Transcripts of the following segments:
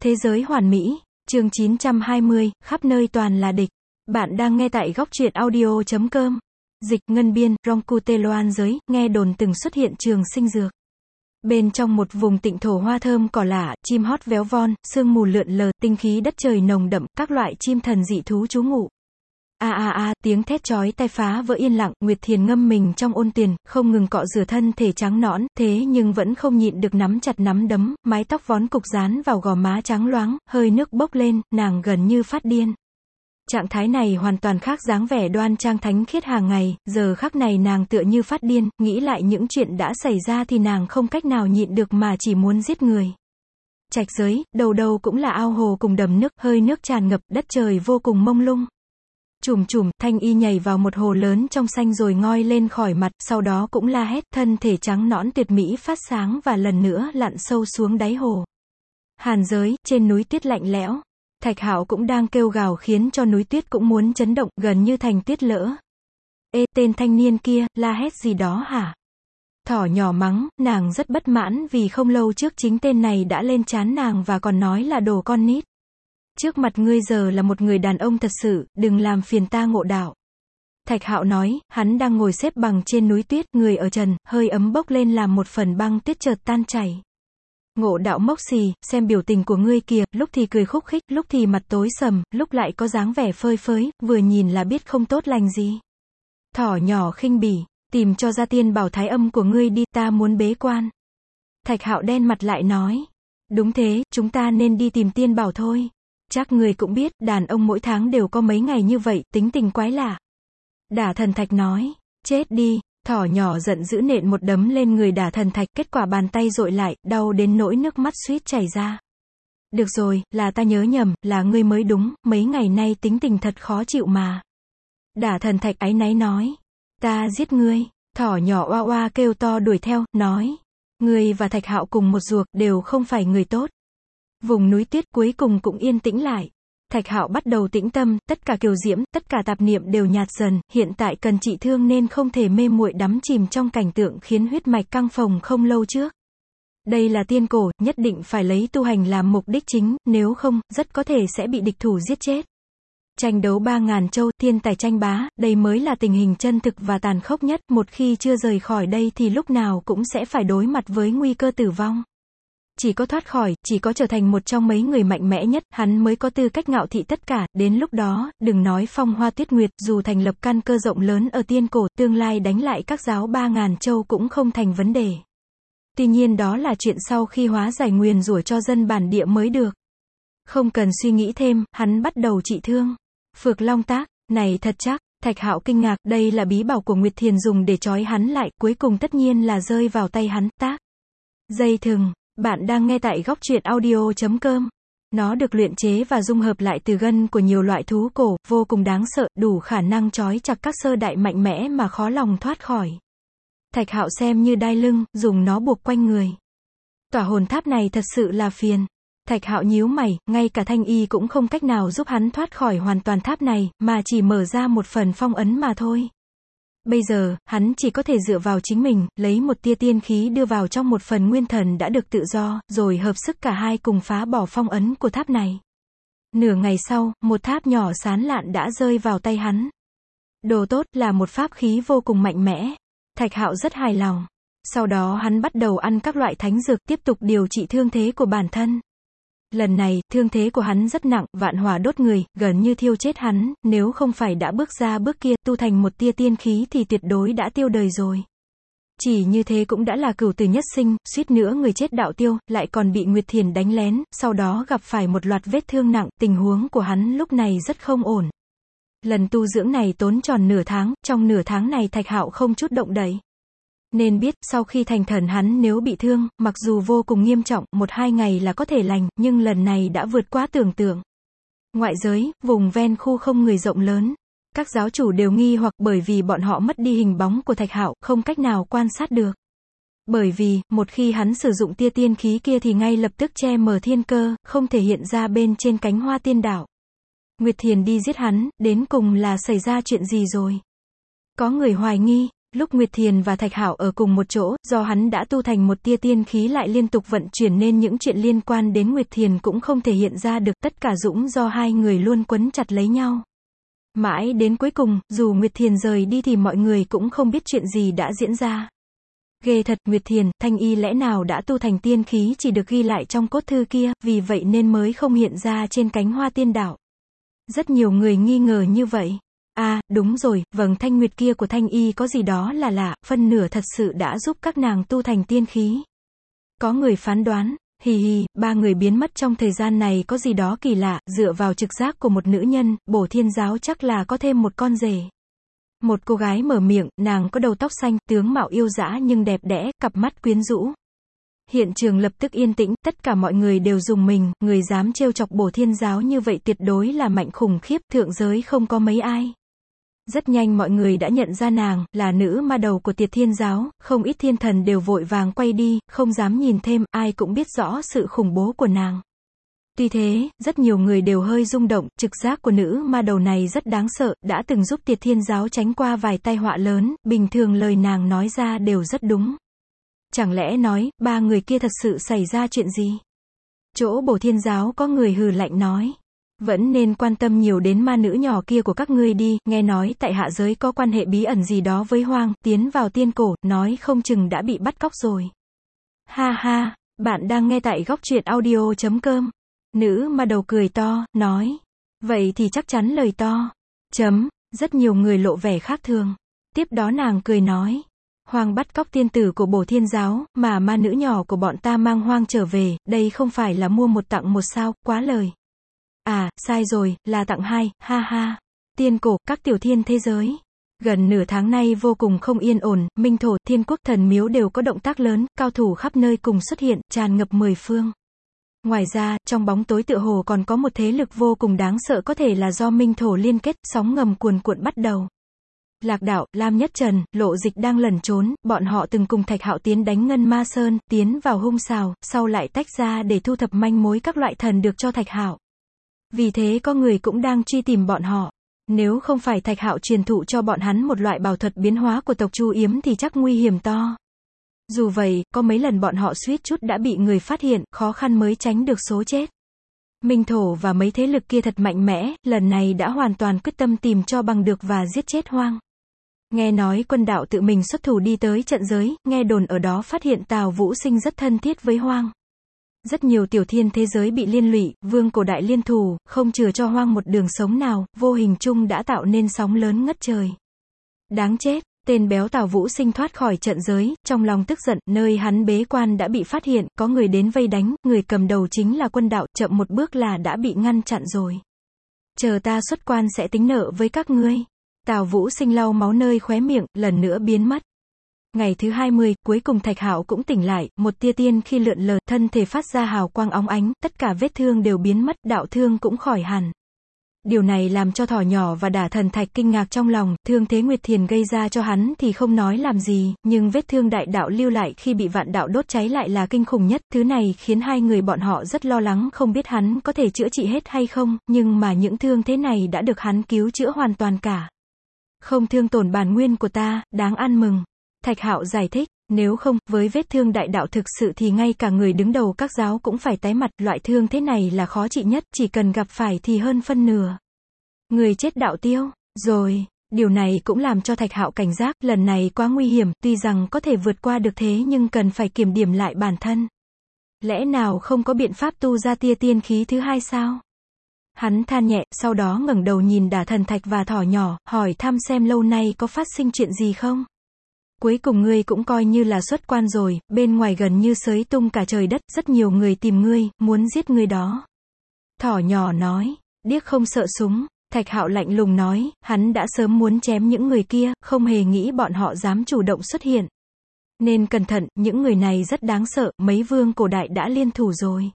Thế giới hoàn mỹ, chương 920, khắp nơi toàn là địch. Bạn đang nghe tại góc truyện audio.com. Dịch Ngân Biên, Rongkute Loan giới, nghe đồn từng xuất hiện trường sinh dược. Bên trong một vùng tịnh thổ hoa thơm cỏ lạ, chim hót véo von, sương mù lượn lờ, tinh khí đất trời nồng đậm, các loại chim thần dị thú trú ngụ. Tiếng thét chói tai phá vỡ yên lặng, Nguyệt Thiền ngâm mình trong ôn tuyền, không ngừng cọ rửa thân thể trắng nõn, thế nhưng vẫn không nhịn được nắm chặt nắm đấm, mái tóc vón cục dán vào gò má trắng loáng, hơi nước bốc lên, nàng gần như phát điên. Trạng thái này hoàn toàn khác dáng vẻ đoan trang thánh khiết hàng ngày, giờ khắc này nàng tựa như phát điên, nghĩ lại những chuyện đã xảy ra thì nàng không cách nào nhịn được mà chỉ muốn giết người. Trạch giới, đầu đầu cũng là ao hồ cùng đầm nước, hơi nước tràn ngập, đất trời vô cùng mông lung. Thanh y nhảy vào một hồ lớn trong xanh rồi ngoi lên khỏi mặt, sau đó cũng la hét, thân thể trắng nõn tuyệt mỹ phát sáng và lần nữa lặn sâu xuống đáy hồ. Hàn giới, trên núi tuyết lạnh lẽo. Thạch Hạo cũng đang kêu gào khiến cho núi tuyết cũng muốn chấn động, gần như thành tuyết lỡ. Ê, tên thanh niên kia, la hét gì đó hả? Thỏ nhỏ mắng, nàng rất bất mãn vì không lâu trước chính tên này đã lên trán nàng và còn nói là đồ con nít. Trước mặt ngươi giờ là một người đàn ông thật sự, đừng làm phiền ta ngộ đạo. Thạch Hạo nói, hắn đang ngồi xếp bằng trên núi tuyết, người ở trần, hơi ấm bốc lên làm một phần băng tuyết chợt tan chảy. Ngộ đạo mốc xì, xem biểu tình của ngươi kìa, lúc thì cười khúc khích, lúc thì mặt tối sầm, lúc lại có dáng vẻ phơi phới, vừa nhìn là biết không tốt lành gì. Thỏ nhỏ khinh bỉ, tìm cho ra tiên bảo thái âm của ngươi đi, ta muốn bế quan. Thạch Hạo đen mặt lại nói, đúng thế, chúng ta nên đi tìm tiên bảo thôi. Chắc người cũng biết, đàn ông mỗi tháng đều có mấy ngày như vậy, tính tình quái lạ. Đả Thần Thạch nói, chết đi, thỏ nhỏ giận dữ nện một đấm lên người Đả Thần Thạch, kết quả bàn tay dội lại, đau đến nỗi nước mắt suýt chảy ra. Được rồi, là ta nhớ nhầm, là ngươi mới đúng, mấy ngày nay tính tình thật khó chịu mà. Đả Thần Thạch áy náy nói, ta giết ngươi, thỏ nhỏ oa oa kêu to đuổi theo, nói, ngươi và Thạch Hạo cùng một ruột, đều không phải người tốt. Vùng núi tuyết cuối cùng cũng yên tĩnh lại. Thạch Hạo bắt đầu tĩnh tâm, tất cả kiều diễm, tất cả tạp niệm đều nhạt dần, hiện tại cần trị thương nên không thể mê muội đắm chìm trong cảnh tượng khiến huyết mạch căng phồng không lâu trước. Đây là tiên cổ, nhất định phải lấy tu hành làm mục đích chính, nếu không, rất có thể sẽ bị địch thủ giết chết. Tranh đấu 3.000 châu, thiên tài tranh bá, đây mới là tình hình chân thực và tàn khốc nhất, một khi chưa rời khỏi đây thì lúc nào cũng sẽ phải đối mặt với nguy cơ tử vong. Chỉ có thoát khỏi, chỉ có trở thành một trong mấy người mạnh mẽ nhất, hắn mới có tư cách ngạo thị tất cả, đến lúc đó, đừng nói phong hoa tuyết nguyệt, dù thành lập căn cơ rộng lớn ở tiên cổ, tương lai đánh lại các giáo 3.000 châu cũng không thành vấn đề. Tuy nhiên đó là chuyện sau khi hóa giải nguyền rủa cho dân bản địa mới được. Không cần suy nghĩ thêm, hắn bắt đầu trị thương. Phược Long Tác, này thật chắc, Thạch Hạo kinh ngạc, đây là bí bảo của Nguyệt Thiền dùng để trói hắn lại, cuối cùng tất nhiên là rơi vào tay hắn, tác. Dây thừng. Bạn đang nghe tại góc truyện audio.com. Nó được luyện chế và dung hợp lại từ gân của nhiều loại thú cổ, vô cùng đáng sợ, đủ khả năng trói chặt các sơ đại mạnh mẽ mà khó lòng thoát khỏi. Thạch Hạo xem như đai lưng, dùng nó buộc quanh người. Tỏa hồn tháp này thật sự là phiền. Thạch Hạo nhíu mày, ngay cả Thanh Y cũng không cách nào giúp hắn thoát khỏi hoàn toàn tháp này, mà chỉ mở ra một phần phong ấn mà thôi. Bây giờ, hắn chỉ có thể dựa vào chính mình, lấy một tia tiên khí đưa vào trong một phần nguyên thần đã được tự do, rồi hợp sức cả hai cùng phá bỏ phong ấn của tháp này. Nửa ngày sau, một tháp nhỏ sán lạn đã rơi vào tay hắn. Đồ tốt, là một pháp khí vô cùng mạnh mẽ. Thạch Hạo rất hài lòng. Sau đó hắn bắt đầu ăn các loại thánh dược, tiếp tục điều trị thương thế của bản thân. Lần này, thương thế của hắn rất nặng, vạn hỏa đốt người, gần như thiêu chết hắn, nếu không phải đã bước ra bước kia, tu thành một tia tiên khí thì tuyệt đối đã tiêu đời rồi. Chỉ như thế cũng đã là cửu tử nhất sinh, suýt nữa người chết đạo tiêu, lại còn bị Nguyệt Thiền đánh lén, sau đó gặp phải một loạt vết thương nặng, tình huống của hắn lúc này rất không ổn. Lần tu dưỡng này tốn tròn nửa tháng, trong nửa tháng này Thạch Hạo không chút động đậy. Nên biết, sau khi thành thần hắn nếu bị thương, mặc dù vô cùng nghiêm trọng, 1-2 ngày là có thể lành, nhưng lần này đã vượt quá tưởng tượng. Ngoại giới, vùng ven khu không người rộng lớn. Các giáo chủ đều nghi hoặc bởi vì bọn họ mất đi hình bóng của Thạch Hạo, không cách nào quan sát được. Bởi vì, một khi hắn sử dụng tia tiên khí kia thì ngay lập tức che mờ thiên cơ, không thể hiện ra bên trên cánh hoa tiên đảo. Nguyệt Thiền đi giết hắn, đến cùng là xảy ra chuyện gì rồi? Có người hoài nghi. Lúc Nguyệt Thiền và Thạch Hạo ở cùng một chỗ, do hắn đã tu thành một tia tiên khí lại liên tục vận chuyển nên những chuyện liên quan đến Nguyệt Thiền cũng không thể hiện ra được, tất cả dũng do hai người luôn quấn chặt lấy nhau. Mãi đến cuối cùng, dù Nguyệt Thiền rời đi thì mọi người cũng không biết chuyện gì đã diễn ra. Ghê thật, Nguyệt Thiền, Thanh Y lẽ nào đã tu thành tiên khí chỉ được ghi lại trong cốt thư kia, vì vậy nên mới không hiện ra trên cánh hoa tiên đạo. Rất nhiều người nghi ngờ như vậy. À, đúng rồi, vầng thanh nguyệt kia của Thanh Y có gì đó là lạ, phân nửa thật sự đã giúp các nàng tu thành tiên khí. Có người phán đoán, hì hì, ba người biến mất trong thời gian này có gì đó kỳ lạ, dựa vào trực giác của một nữ nhân, Bổ Thiên Giáo chắc là có thêm một con rể. Một cô gái mở miệng, nàng có đầu tóc xanh, tướng mạo yêu dã nhưng đẹp đẽ, cặp mắt quyến rũ. Hiện trường lập tức yên tĩnh, tất cả mọi người đều rùng mình, người dám trêu chọc Bổ Thiên Giáo như vậy tuyệt đối là mạnh khủng khiếp, thượng giới không có mấy ai. Rất nhanh mọi người đã nhận ra nàng, là nữ ma đầu của Tiệt Thiên Giáo, không ít thiên thần đều vội vàng quay đi, không dám nhìn thêm, ai cũng biết rõ sự khủng bố của nàng. Tuy thế, rất nhiều người đều hơi rung động, trực giác của nữ ma đầu này rất đáng sợ, đã từng giúp Tiệt Thiên Giáo tránh qua vài tai họa lớn, bình thường lời nàng nói ra đều rất đúng. Chẳng lẽ nói, ba người kia thật sự xảy ra chuyện gì? Chỗ Bổ Thiên Giáo có người hừ lạnh nói. Vẫn nên quan tâm nhiều đến ma nữ nhỏ kia của các ngươi đi, nghe nói tại hạ giới có quan hệ bí ẩn gì đó với Hoang, tiến vào tiên cổ, nói không chừng đã bị bắt cóc rồi. Ha ha, bạn đang nghe tại góc truyện audio.com. Nữ ma đầu cười to, nói. Vậy thì chắc chắn lời to. Rất nhiều người lộ vẻ khác thường. Tiếp đó nàng cười nói. Hoang bắt cóc tiên tử của Bổ Thiên Giáo, mà ma nữ nhỏ của bọn ta mang Hoang trở về, đây không phải là mua một tặng một sao, quá lời. À, sai rồi, là tặng hai, ha ha. Tiên cổ, các tiểu thiên thế giới. Gần nửa tháng nay vô cùng không yên ổn, Minh Thổ, Thiên Quốc, Thần Miếu đều có động tác lớn, cao thủ khắp nơi cùng xuất hiện, tràn ngập 10 phương. Ngoài ra, trong bóng tối tựa hồ còn có một thế lực vô cùng đáng sợ có thể là do Minh Thổ liên kết, sóng ngầm cuồn cuộn bắt đầu. Lạc Đạo, Lam Nhất Trần, Lộ Dịch đang lẩn trốn, bọn họ từng cùng Thạch Hạo tiến đánh Ngân Ma Sơn, tiến vào hung xào, sau lại tách ra để thu thập manh mối các loại thần được cho Thạch Hạo. Vì thế có người cũng đang truy tìm bọn họ. Nếu không phải Thạch Hạo truyền thụ cho bọn hắn một loại bảo thuật biến hóa của tộc Chu Yếm thì chắc nguy hiểm to. Dù vậy, có mấy lần bọn họ suýt chút đã bị người phát hiện, khó khăn mới tránh được số chết. Minh Thổ và mấy thế lực kia thật mạnh mẽ, lần này đã hoàn toàn quyết tâm tìm cho bằng được và giết chết Hoang. Nghe nói quân đạo tự mình xuất thủ đi tới trận giới, nghe đồn ở đó phát hiện Tào Vũ Sinh rất thân thiết với Hoang. Rất nhiều tiểu thiên thế giới bị liên lụy, vương cổ đại liên thủ, không chừa cho Hoang một đường sống nào, vô hình chung đã tạo nên sóng lớn ngất trời. Đáng chết, tên béo Tào Vũ Sinh thoát khỏi trận giới, trong lòng tức giận, nơi hắn bế quan đã bị phát hiện, có người đến vây đánh, người cầm đầu chính là quân đạo, chậm một bước là đã bị ngăn chặn rồi. Chờ ta xuất quan sẽ tính nợ với các ngươi. Tào Vũ Sinh lau máu nơi khóe miệng, lần nữa biến mất. Ngày thứ 20, cuối cùng Thạch Hạo cũng tỉnh lại, một tia tiên khi lượn lờ, thân thể phát ra hào quang óng ánh, tất cả vết thương đều biến mất, đạo thương cũng khỏi hẳn. Điều này làm cho Thỏ Nhỏ và Đả Thần Thạch kinh ngạc trong lòng, thương thế Nguyệt Thiền gây ra cho hắn thì không nói làm gì, nhưng vết thương đại đạo lưu lại khi bị vạn đạo đốt cháy lại là kinh khủng nhất, thứ này khiến hai người bọn họ rất lo lắng không biết hắn có thể chữa trị hết hay không, nhưng mà những thương thế này đã được hắn cứu chữa hoàn toàn cả. Không thương tổn bản nguyên của ta, đáng ăn mừng. Thạch Hạo giải thích, nếu không, với vết thương đại đạo thực sự thì ngay cả người đứng đầu các giáo cũng phải tái mặt, loại thương thế này là khó trị nhất, chỉ cần gặp phải thì hơn phân nửa. Người chết đạo tiêu, rồi, điều này cũng làm cho Thạch Hạo cảnh giác, lần này quá nguy hiểm, tuy rằng có thể vượt qua được thế nhưng cần phải kiểm điểm lại bản thân. Lẽ nào không có biện pháp tu ra tia tiên khí thứ hai sao? Hắn than nhẹ, sau đó ngẩng đầu nhìn Đả Thần Thạch và Thỏ Nhỏ, hỏi thăm xem lâu nay có phát sinh chuyện gì không? Cuối cùng ngươi cũng coi như là xuất quan rồi, bên ngoài gần như xới tung cả trời đất, rất nhiều người tìm ngươi, muốn giết ngươi đó. Thỏ Nhỏ nói, điếc không sợ súng. Thạch Hạo lạnh lùng nói, hắn đã sớm muốn chém những người kia, không hề nghĩ bọn họ dám chủ động xuất hiện. Nên cẩn thận, những người này rất đáng sợ, mấy vương cổ đại đã liên thủ rồi.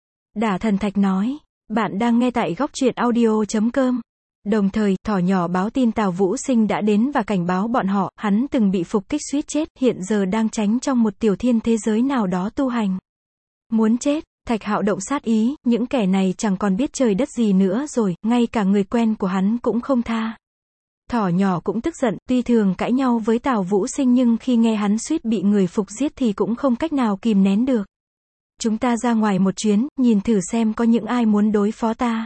Đả Thần Thạch nói, bạn đang nghe tại góc truyện audio.com. Đồng thời, Thỏ Nhỏ báo tin Tào Vũ Sinh đã đến và cảnh báo bọn họ, hắn từng bị phục kích suýt chết, hiện giờ đang tránh trong một tiểu thiên thế giới nào đó tu hành. Muốn chết, Thạch Hạo động sát ý, những kẻ này chẳng còn biết trời đất gì nữa rồi, ngay cả người quen của hắn cũng không tha. Thỏ nhỏ cũng tức giận, tuy thường cãi nhau với Tào Vũ Sinh nhưng khi nghe hắn suýt bị người phục giết thì cũng không cách nào kìm nén được. Chúng ta ra ngoài một chuyến, nhìn thử xem có những ai muốn đối phó ta.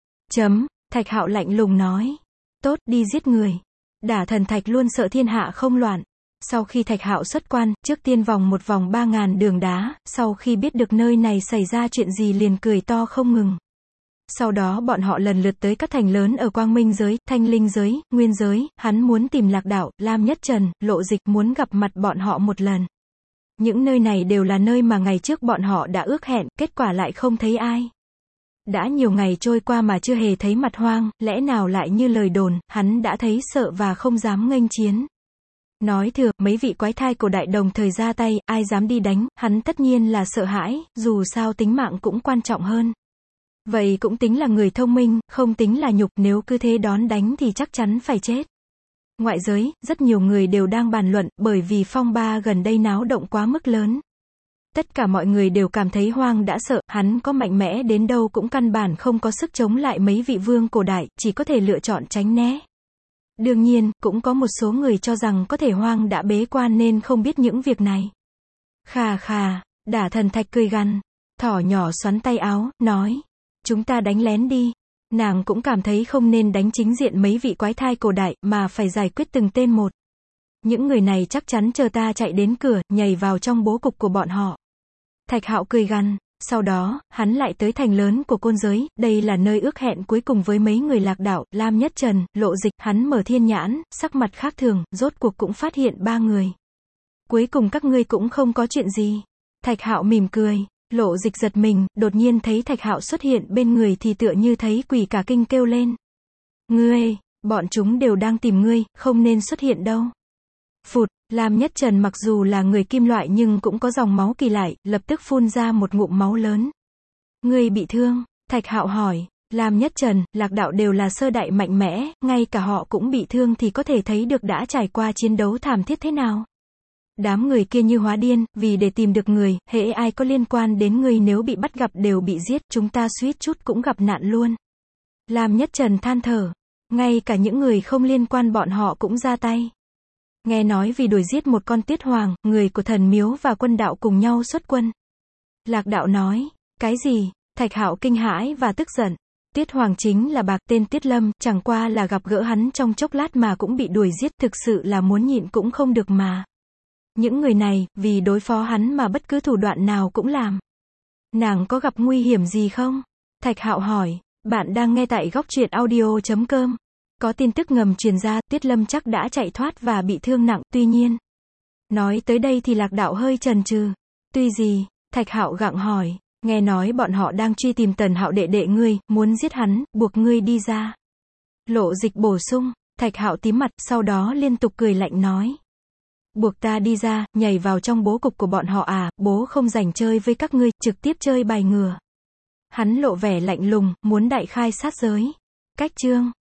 Thạch Hạo lạnh lùng nói. Tốt, đi giết người. Đả Thần Thạch luôn sợ thiên hạ không loạn. Sau khi Thạch Hạo xuất quan, trước tiên vòng một vòng 3.000 đường đá, sau khi biết được nơi này xảy ra chuyện gì liền cười to không ngừng. Sau đó bọn họ lần lượt tới các thành lớn ở Quang Minh giới, Thanh Linh giới, Nguyên giới, hắn muốn tìm Lạc Đạo, Lam Nhất Trần, Lộ Dịch muốn gặp mặt bọn họ một lần. Những nơi này đều là nơi mà ngày trước bọn họ đã ước hẹn, kết quả lại không thấy ai. Đã nhiều ngày trôi qua mà chưa hề thấy mặt Hoang, lẽ nào lại như lời đồn, hắn đã thấy sợ và không dám nghênh chiến. Nói thừa, mấy vị quái thai cổ đại đồng thời ra tay, ai dám đi đánh, hắn tất nhiên là sợ hãi, dù sao tính mạng cũng quan trọng hơn. Vậy cũng tính là người thông minh, không tính là nhục, nếu cứ thế đón đánh thì chắc chắn phải chết. Ngoại giới, rất nhiều người đều đang bàn luận, bởi vì phong ba gần đây náo động quá mức lớn. Tất cả mọi người đều cảm thấy Hoang đã sợ, hắn có mạnh mẽ đến đâu cũng căn bản không có sức chống lại mấy vị vương cổ đại, chỉ có thể lựa chọn tránh né. Đương nhiên, cũng có một số người cho rằng có thể Hoang đã bế quan nên không biết những việc này. Khà khà, Đả Thần Thạch cười gằn. Thỏ nhỏ xoắn tay áo, nói. Chúng ta đánh lén đi. Nàng cũng cảm thấy không nên đánh chính diện mấy vị quái thai cổ đại, mà phải giải quyết từng tên một. Những người này chắc chắn chờ ta chạy đến cửa, nhảy vào trong bố cục của bọn họ. Thạch Hạo cười gằn. Sau đó, hắn lại tới thành lớn của Côn giới, đây là nơi ước hẹn cuối cùng với mấy người Lạc Đạo, Lam Nhất Trần, Lộ Dịch, hắn mở thiên nhãn, sắc mặt khác thường, rốt cuộc cũng phát hiện 3 người. Cuối cùng các ngươi cũng không có chuyện gì. Thạch Hạo mỉm cười. Lộ Dịch giật mình, đột nhiên thấy Thạch Hạo xuất hiện bên người thì tựa như thấy quỷ cả kinh kêu lên. Ngươi, bọn chúng đều đang tìm ngươi, không nên xuất hiện đâu. Phụt, Lam Nhất Trần mặc dù là người kim loại nhưng cũng có dòng máu kỳ lạ, lập tức phun ra một ngụm máu lớn. Ngươi bị thương? Thạch Hạo hỏi. Lam Nhất Trần, Lạc Đạo đều là sơ đại mạnh mẽ, ngay cả họ cũng bị thương thì có thể thấy được đã trải qua chiến đấu thảm thiết thế nào. Đám người kia như hóa điên, vì để tìm được người, hễ ai có liên quan đến ngươi nếu bị bắt gặp đều bị giết, chúng ta suýt chút cũng gặp nạn luôn. Lam Nhất Trần than thở. Ngay cả những người không liên quan bọn họ cũng ra tay. Nghe nói vì đuổi giết một con Tiết Hoàng, người của thần miếu và quân đạo cùng nhau xuất quân. Lạc Đạo nói. Cái gì? Thạch Hạo kinh hãi và tức giận. Tiết Hoàng chính là bạc tên Tiết Lâm, chẳng qua là gặp gỡ hắn trong chốc lát mà cũng bị đuổi giết, thực sự là muốn nhịn cũng không được mà. Những người này, vì đối phó hắn mà bất cứ thủ đoạn nào cũng làm. Nàng có gặp nguy hiểm gì không? Thạch Hạo hỏi. Bạn đang nghe tại Góc Truyện Audio.com. Có tin tức ngầm truyền ra, Tiết Lâm chắc đã chạy thoát và bị thương nặng, tuy nhiên. Nói tới đây thì Lạc Đạo hơi chần chừ. Tuy gì? Thạch Hạo gặng hỏi. Nghe nói bọn họ đang truy tìm Tần Hạo đệ đệ ngươi, muốn giết hắn, buộc ngươi đi ra. Lộ Dịch bổ sung. Thạch Hạo tím mặt, sau đó liên tục cười lạnh nói. Buộc ta đi ra, nhảy vào trong bố cục của bọn họ à, bố không rảnh chơi với các ngươi, trực tiếp chơi bài ngửa. Hắn lộ vẻ lạnh lùng, muốn đại khai sát giới. Cách chương